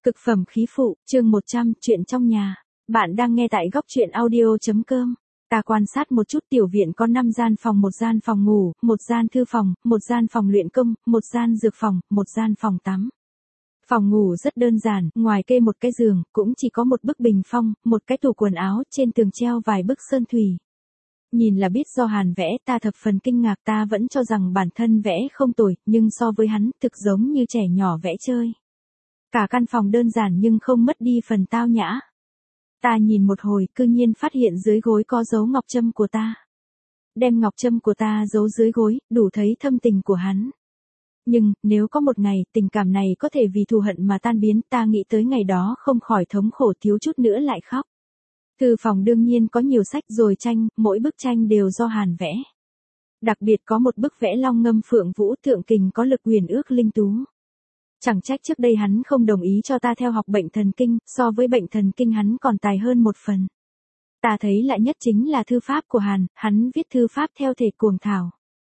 Cực phẩm khí phụ, chương 100, chuyện trong nhà. Bạn đang nghe tại góc chuyện audio.com. Ta quan sát một chút tiểu viện có 5 gian phòng, một gian phòng ngủ, một gian thư phòng, một gian phòng luyện công, một gian dược phòng, một gian phòng tắm. Phòng ngủ rất đơn giản, ngoài kê một cái giường, cũng chỉ có một bức bình phong, một cái tủ quần áo, trên tường treo vài bức sơn thủy. Nhìn là biết do Hàn vẽ, ta thập phần kinh ngạc, ta vẫn cho rằng bản thân vẽ không tồi, nhưng so với hắn, thực giống như trẻ nhỏ vẽ chơi. Cả căn phòng đơn giản nhưng không mất đi phần tao nhã. Ta nhìn một hồi, cư nhiên phát hiện dưới gối có dấu ngọc trâm của ta. Đem ngọc trâm của ta giấu dưới gối, đủ thấy thâm tình của hắn. Nhưng, nếu có một ngày, tình cảm này có thể vì thù hận mà tan biến, ta nghĩ tới ngày đó không khỏi thống khổ, thiếu chút nữa lại khóc. Thư phòng đương nhiên có nhiều sách rồi tranh, mỗi bức tranh đều do Hàn vẽ. Đặc biệt có một bức vẽ long ngâm phượng vũ, thượng kình có lực huyền ước linh tú. Chẳng trách trước đây hắn không đồng ý cho ta theo học bệnh thần kinh, so với bệnh thần kinh hắn còn tài hơn một phần. Ta thấy lạ nhất chính là thư pháp của hắn viết thư pháp theo thể cuồng thảo.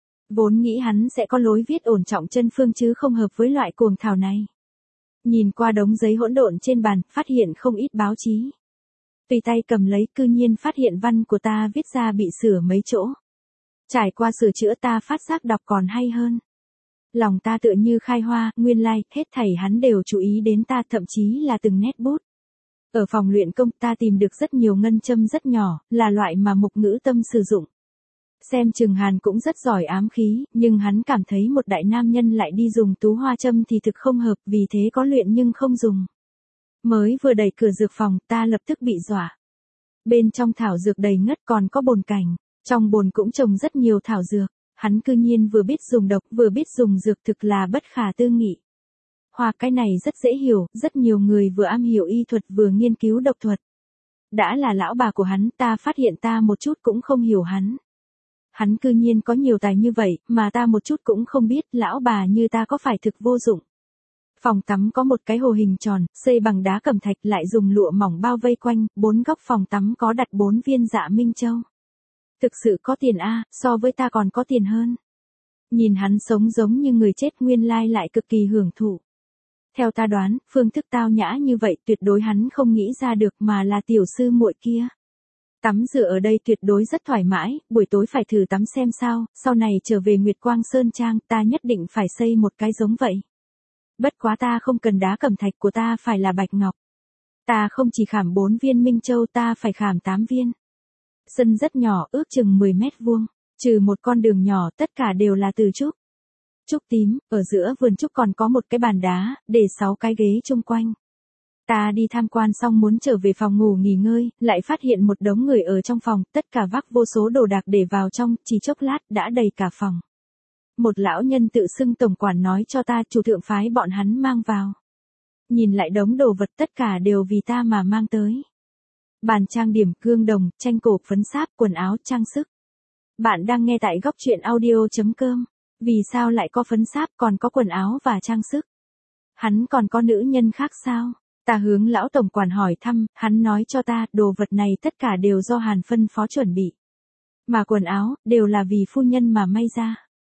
Vốn nghĩ hắn sẽ có lối viết ổn trọng chân phương chứ không hợp với loại cuồng thảo này. Nhìn qua đống giấy hỗn độn trên bàn, phát hiện không ít báo chí. Tùy tay cầm lấy, cư nhiên phát hiện văn của ta viết ra bị sửa mấy chỗ. Trải qua sửa chữa, ta phát giác đọc còn hay hơn. Lòng ta tựa như khai hoa, nguyên lai, hết thảy hắn đều chú ý đến ta, thậm chí là từng nét bút. Ở phòng luyện công, ta tìm được rất nhiều ngân châm rất nhỏ, là loại mà Mục Ngữ Tâm sử dụng. Xem chừng Hàn cũng rất giỏi ám khí, nhưng hắn cảm thấy một đại nam nhân lại đi dùng tú hoa châm thì thực không hợp, vì thế có luyện nhưng không dùng. Mới vừa đẩy cửa dược phòng, ta lập tức bị dọa. Bên trong thảo dược đầy ngất, còn có bồn cảnh, trong bồn cũng trồng rất nhiều thảo dược. Hắn cư nhiên vừa biết dùng độc, vừa biết dùng dược, thực là bất khả tư nghị. Hoặc cái này rất dễ hiểu, rất nhiều người vừa am hiểu y thuật vừa nghiên cứu độc thuật. Đã là lão bà của hắn, ta phát hiện ta một chút cũng không hiểu hắn. Hắn cư nhiên có nhiều tài như vậy, mà ta một chút cũng không biết, lão bà như ta có phải thực vô dụng. Phòng tắm có một cái hồ hình tròn, xây bằng đá cẩm thạch, lại dùng lụa mỏng bao vây quanh, 4 góc phòng tắm có đặt 4 viên dạ minh châu. Thực sự có tiền a, so với ta còn có tiền hơn. Nhìn hắn sống giống như người chết, nguyên lai lại cực kỳ hưởng thụ. Theo ta đoán, phương thức tao nhã như vậy tuyệt đối hắn không nghĩ ra được, mà là tiểu sư muội kia. Tắm rửa ở đây tuyệt đối rất thoải mái, buổi tối phải thử tắm xem sao, sau này trở về Nguyệt Quang Sơn Trang, ta nhất định phải xây một cái giống vậy. Bất quá ta không cần đá cẩm thạch, của ta phải là bạch ngọc. Ta không chỉ khảm 4 viên minh châu, ta phải khảm 8 viên. Sân rất nhỏ, ước chừng 10 mét vuông, trừ một con đường nhỏ, tất cả đều là từ trúc. Trúc tím, ở giữa vườn trúc còn có một cái bàn đá, để 6 cái ghế chung quanh. Ta đi tham quan xong muốn trở về phòng ngủ nghỉ ngơi, lại phát hiện một đống người ở trong phòng, tất cả vác vô số đồ đạc để vào trong, chỉ chốc lát đã đầy cả phòng. Một lão nhân tự xưng tổng quản nói cho ta chủ thượng phái bọn hắn mang vào. Nhìn lại đống đồ vật, tất cả đều vì ta mà mang tới. Bàn trang điểm, gương đồng, tranh cổ, phấn sáp, quần áo, trang sức. Bạn đang nghe tại góc chuyện audio.com. Vì sao lại có phấn sáp, còn có quần áo và trang sức? Hắn còn có nữ nhân khác sao? Ta hướng lão tổng quản hỏi thăm, hắn nói cho ta, đồ vật này tất cả đều do Hàn phân phó chuẩn bị. Mà quần áo, đều là vì phu nhân mà may ra.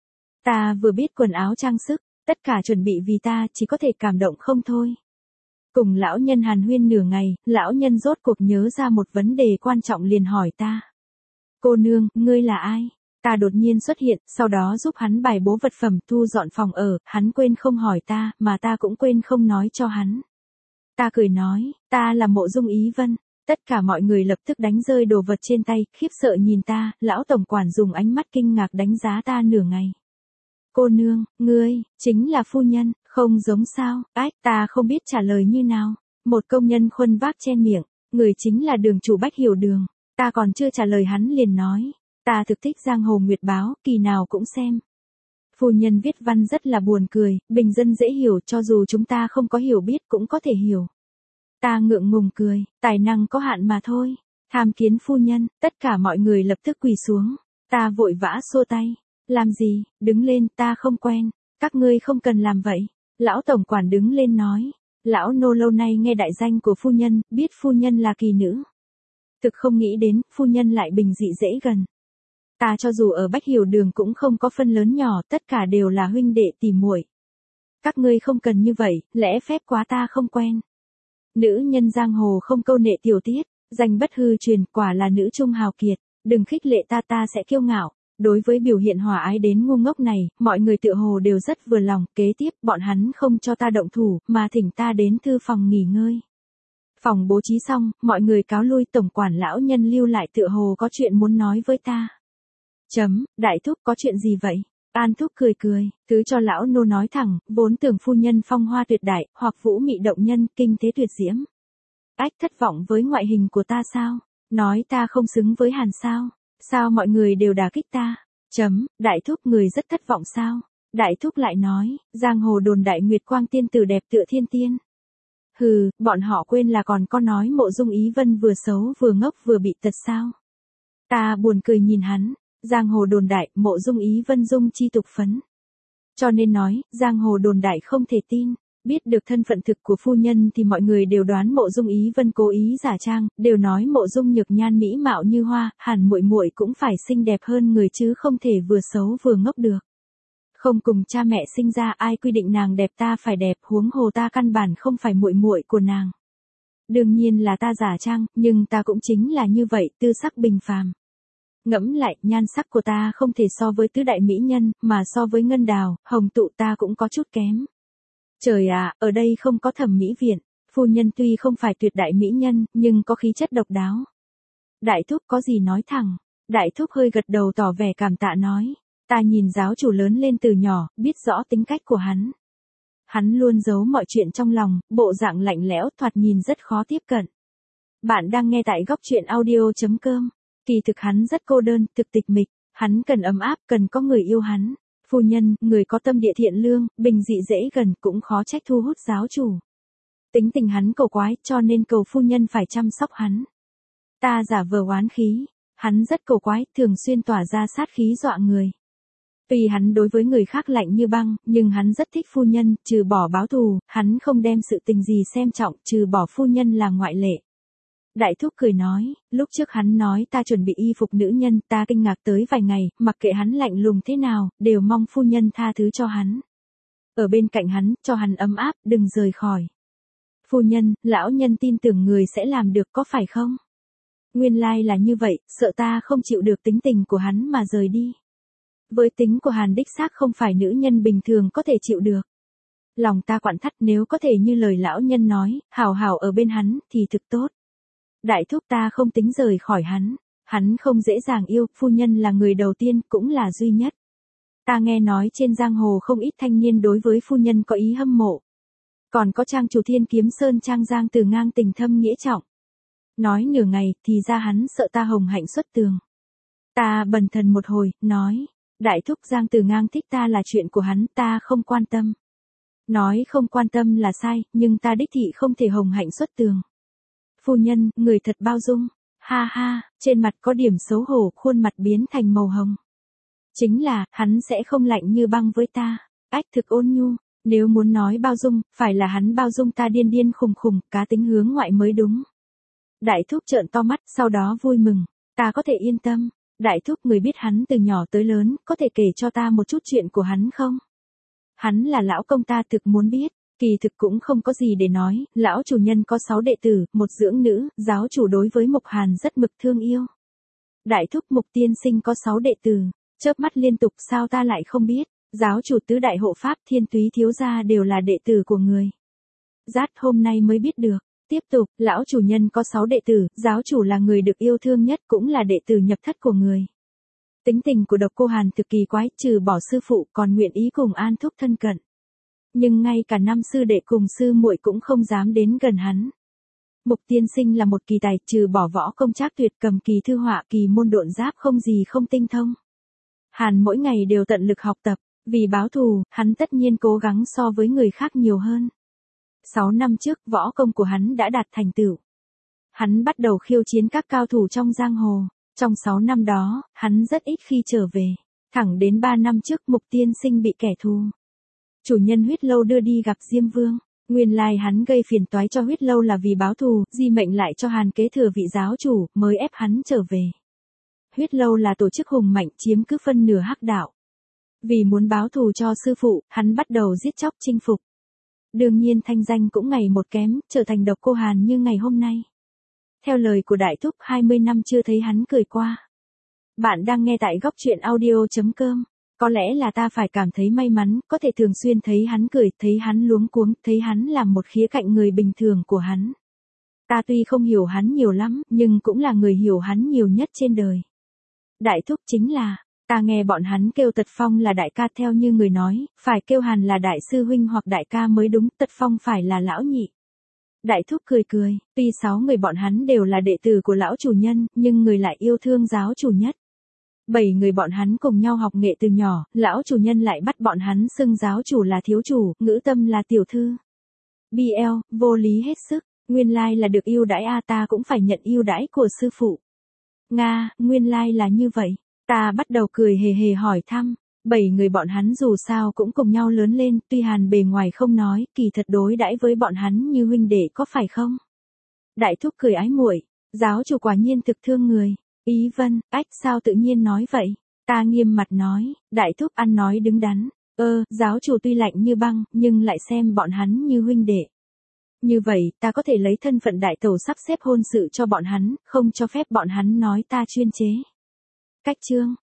Ta vừa biết quần áo trang sức, tất cả chuẩn bị vì ta, chỉ có thể cảm động không thôi. Cùng lão nhân hàn huyên nửa ngày, lão nhân rốt cuộc nhớ ra một vấn đề quan trọng liền hỏi ta. Cô nương, ngươi là ai? Ta đột nhiên xuất hiện, sau đó giúp hắn bài bố vật phẩm, thu dọn phòng ở, hắn quên không hỏi ta, mà ta cũng quên không nói cho hắn. Ta cười nói, ta là Mộ Dung Ý Vân. Tất cả mọi người lập tức đánh rơi đồ vật trên tay, khiếp sợ nhìn ta, lão tổng quản dùng ánh mắt kinh ngạc đánh giá ta nửa ngày. Cô nương, ngươi, chính là phu nhân, không giống sao, ách, ta không biết trả lời như nào. Một công nhân khuân vác chen miệng, người chính là đường chủ Bách Hiểu Đường. Ta còn chưa trả lời hắn liền nói, ta thực thích Giang Hồ Nguyệt Báo, kỳ nào cũng xem. Phu nhân viết văn rất là buồn cười, bình dân dễ hiểu, cho dù chúng ta không có hiểu biết cũng có thể hiểu. Ta ngượng ngùng cười, tài năng có hạn mà thôi. Tham kiến phu nhân, tất cả mọi người lập tức quỳ xuống. Ta vội vã xua tay. Làm gì, đứng lên, ta không quen. Các ngươi không cần làm vậy. Lão tổng quản đứng lên nói. Lão nô lâu nay nghe đại danh của phu nhân, biết phu nhân là kỳ nữ. Thực không nghĩ đến, phu nhân lại bình dị dễ gần. Ta cho dù ở Bách Hiểu Đường cũng không có phân lớn nhỏ, tất cả đều là huynh đệ tỉ muội. Các ngươi không cần như vậy, lẽ phép quá ta không quen. Nữ nhân giang hồ không câu nệ tiểu tiết, danh bất hư truyền, quả là nữ trung hào kiệt, đừng khích lệ ta sẽ kiêu ngạo. Đối với biểu hiện hòa ái đến ngu ngốc này, mọi người tựa hồ đều rất vừa lòng, kế tiếp bọn hắn không cho ta động thủ, mà thỉnh ta đến thư phòng nghỉ ngơi. Phòng bố trí xong, mọi người cáo lui, tổng quản lão nhân lưu lại tựa hồ có chuyện muốn nói với ta. Đại thúc có chuyện gì vậy? An thúc cười cười, thứ cho lão nô nói thẳng, vốn tưởng phu nhân phong hoa tuyệt đại, hoặc vũ mị động nhân, kinh thế tuyệt diễm. Ách thất vọng với ngoại hình của ta sao? Nói ta không xứng với Hàn sao? Sao mọi người đều đả kích ta? Đại thúc người rất thất vọng sao? Đại thúc lại nói, giang hồ đồn đại Nguyệt Quang tiên tử đẹp tựa thiên tiên. Hừ, bọn họ quên là còn có nói Mộ Dung Ý Vân vừa xấu vừa ngốc vừa bị tật sao? Ta buồn cười nhìn hắn, giang hồ đồn đại Mộ Dung Ý Vân dung chi tục phấn. Cho nên nói, giang hồ đồn đại không thể tin. Biết được thân phận thực của phu nhân thì mọi người đều đoán Mộ Dung Ý Vân cố ý giả trang, đều nói Mộ Dung nhược nhan mỹ mạo như hoa, hẳn muội muội cũng phải xinh đẹp hơn người chứ không thể vừa xấu vừa ngốc được. Không cùng cha mẹ sinh ra, ai quy định nàng đẹp ta phải đẹp, huống hồ ta căn bản không phải muội muội của nàng. Đương nhiên là ta giả trang, nhưng ta cũng chính là như vậy, tư sắc bình phàm. Ngẫm lại, nhan sắc của ta không thể so với tứ đại mỹ nhân, mà so với Ngân Đào, Hồng Tụ ta cũng có chút kém. Trời à, ở đây không có thẩm mỹ viện, phu nhân tuy không phải tuyệt đại mỹ nhân, nhưng có khí chất độc đáo. Đại thúc có gì nói thẳng, đại thúc hơi gật đầu tỏ vẻ cảm tạ nói, ta nhìn giáo chủ lớn lên từ nhỏ, biết rõ tính cách của hắn. Hắn luôn giấu mọi chuyện trong lòng, bộ dạng lạnh lẽo thoạt nhìn rất khó tiếp cận. Bạn đang nghe tại góc truyện audio.com, kỳ thực hắn rất cô đơn, thực tịch mịch, hắn cần ấm áp, cần có người yêu hắn. Phu nhân, người có tâm địa thiện lương, bình dị dễ gần cũng khó trách thu hút giáo chủ. Tính tình hắn cầu quái, cho nên cầu phu nhân phải chăm sóc hắn. Ta giả vờ oán khí, hắn rất cầu quái, thường xuyên tỏa ra sát khí dọa người. Tuy hắn đối với người khác lạnh như băng, nhưng hắn rất thích phu nhân, trừ bỏ báo thù, hắn không đem sự tình gì xem trọng, trừ bỏ phu nhân là ngoại lệ. Đại thúc cười nói, lúc trước hắn nói ta chuẩn bị y phục nữ nhân, ta kinh ngạc tới vài ngày, mặc kệ hắn lạnh lùng thế nào, đều mong phu nhân tha thứ cho hắn. Ở bên cạnh hắn, cho hắn ấm áp, đừng rời khỏi. Phu nhân, lão nhân tin tưởng người sẽ làm được có phải không? Nguyên lai là như vậy, sợ ta không chịu được tính tình của hắn mà rời đi. Với tính của Hàn đích xác không phải nữ nhân bình thường có thể chịu được. Lòng ta quặn thắt, nếu có thể như lời lão nhân nói, hào hào ở bên hắn, thì thực tốt. Đại thúc ta không tính rời khỏi hắn không dễ dàng yêu, phu nhân là người đầu tiên, cũng là duy nhất. Ta nghe nói trên giang hồ không ít thanh niên đối với phu nhân có ý hâm mộ. Còn có trang chủ Thiên Kiếm Sơn Trang Giang Từ Ngang tình thâm nghĩa trọng. Nói nửa ngày, thì ra hắn sợ ta hồng hạnh xuất tường. Ta bần thần một hồi, nói, đại thúc Giang Từ Ngang thích ta là chuyện của hắn, ta không quan tâm. Nói không quan tâm là sai, nhưng ta đích thị không thể hồng hạnh xuất tường. Phu nhân, người thật bao dung. Ha ha, trên mặt có điểm xấu hổ, khuôn mặt biến thành màu hồng. Chính là, hắn sẽ không lạnh như băng với ta. Ách thực ôn nhu, nếu muốn nói bao dung, phải là hắn bao dung ta điên điên khùng khùng, cá tính hướng ngoại mới đúng. Đại thúc trợn to mắt, sau đó vui mừng. Ta có thể yên tâm. Đại thúc người biết hắn từ nhỏ tới lớn, có thể kể cho ta một chút chuyện của hắn không? Hắn là lão công ta thực muốn biết. Kỳ thực cũng không có gì để nói, lão chủ nhân có 6 đệ tử, một dưỡng nữ, giáo chủ đối với Mục Hàn rất mực thương yêu. Đại thúc Mục tiên sinh có 6 đệ tử, chớp mắt liên tục sao ta lại không biết, giáo chủ tứ đại hộ pháp Thiên Túy thiếu gia đều là đệ tử của người. Rát hôm nay mới biết được. Tiếp tục, lão chủ nhân có 6 đệ tử, giáo chủ là người được yêu thương nhất cũng là đệ tử nhập thất của người. Tính tình của Độc Cô Hàn thực kỳ quái, trừ bỏ sư phụ còn nguyện ý cùng An thúc thân cận. Nhưng ngay cả năm sư đệ cùng sư muội cũng không dám đến gần hắn. Mục tiên sinh là một kỳ tài, trừ bỏ võ công trác tuyệt, cầm kỳ thư họa, kỳ môn độn giáp không gì không tinh thông. Hàn mỗi ngày đều tận lực học tập, vì báo thù, hắn tất nhiên cố gắng so với người khác nhiều hơn. 6 năm trước, võ công của hắn đã đạt thành tựu. Hắn bắt đầu khiêu chiến các cao thủ trong giang hồ. Trong 6 năm đó, hắn rất ít khi trở về. Thẳng đến 3 năm trước, Mục tiên sinh bị kẻ thù chủ nhân Huyết Lâu đưa đi gặp Diêm Vương. Nguyên lai hắn gây phiền toái cho Huyết Lâu là vì báo thù, di mệnh lại cho Hàn kế thừa vị giáo chủ, mới ép hắn trở về. Huyết Lâu là tổ chức hùng mạnh, chiếm cứ phân nửa hắc đạo. Vì muốn báo thù cho sư phụ, hắn bắt đầu giết chóc chinh phục. Đương nhiên thanh danh cũng ngày một kém, trở thành độc cô Hàn như ngày hôm nay. Theo lời của đại thúc 20 năm chưa thấy hắn cười qua. Bạn đang nghe tại góc chuyện audio.com. Có lẽ là ta phải cảm thấy may mắn, có thể thường xuyên thấy hắn cười, thấy hắn luống cuống, thấy hắn làm một khía cạnh người bình thường của hắn. Ta tuy không hiểu hắn nhiều lắm, nhưng cũng là người hiểu hắn nhiều nhất trên đời. Đại thúc chính là, ta nghe bọn hắn kêu Tật Phong là đại ca theo như người nói, phải kêu Hàn là đại sư huynh hoặc đại ca mới đúng, Tật Phong phải là lão nhị. Đại thúc cười cười, tuy 6 người bọn hắn đều là đệ tử của lão chủ nhân, nhưng người lại yêu thương giáo chủ nhất. 7 người bọn hắn cùng nhau học nghệ từ nhỏ, lão chủ nhân lại bắt bọn hắn xưng giáo chủ là thiếu chủ, ngữ tâm là tiểu thư. BL, vô lý hết sức, nguyên lai là được yêu đãi ta cũng phải nhận yêu đãi của sư phụ. Nga, nguyên lai là như vậy. Ta bắt đầu cười hề hề hỏi thăm. 7 người bọn hắn dù sao cũng cùng nhau lớn lên, tuy Hàn bề ngoài không nói, kỳ thật đối đãi với bọn hắn như huynh đệ có phải không? Đại thúc cười ái muội, giáo chủ quả nhiên thực thương người. Ý vân, ách sao tự nhiên nói vậy? Ta nghiêm mặt nói, đại thúc ăn nói đứng đắn. Giáo chủ tuy lạnh như băng, nhưng lại xem bọn hắn như huynh đệ. Như vậy, ta có thể lấy thân phận đại tẩu sắp xếp hôn sự cho bọn hắn, không cho phép bọn hắn nói ta chuyên chế. Cách chương,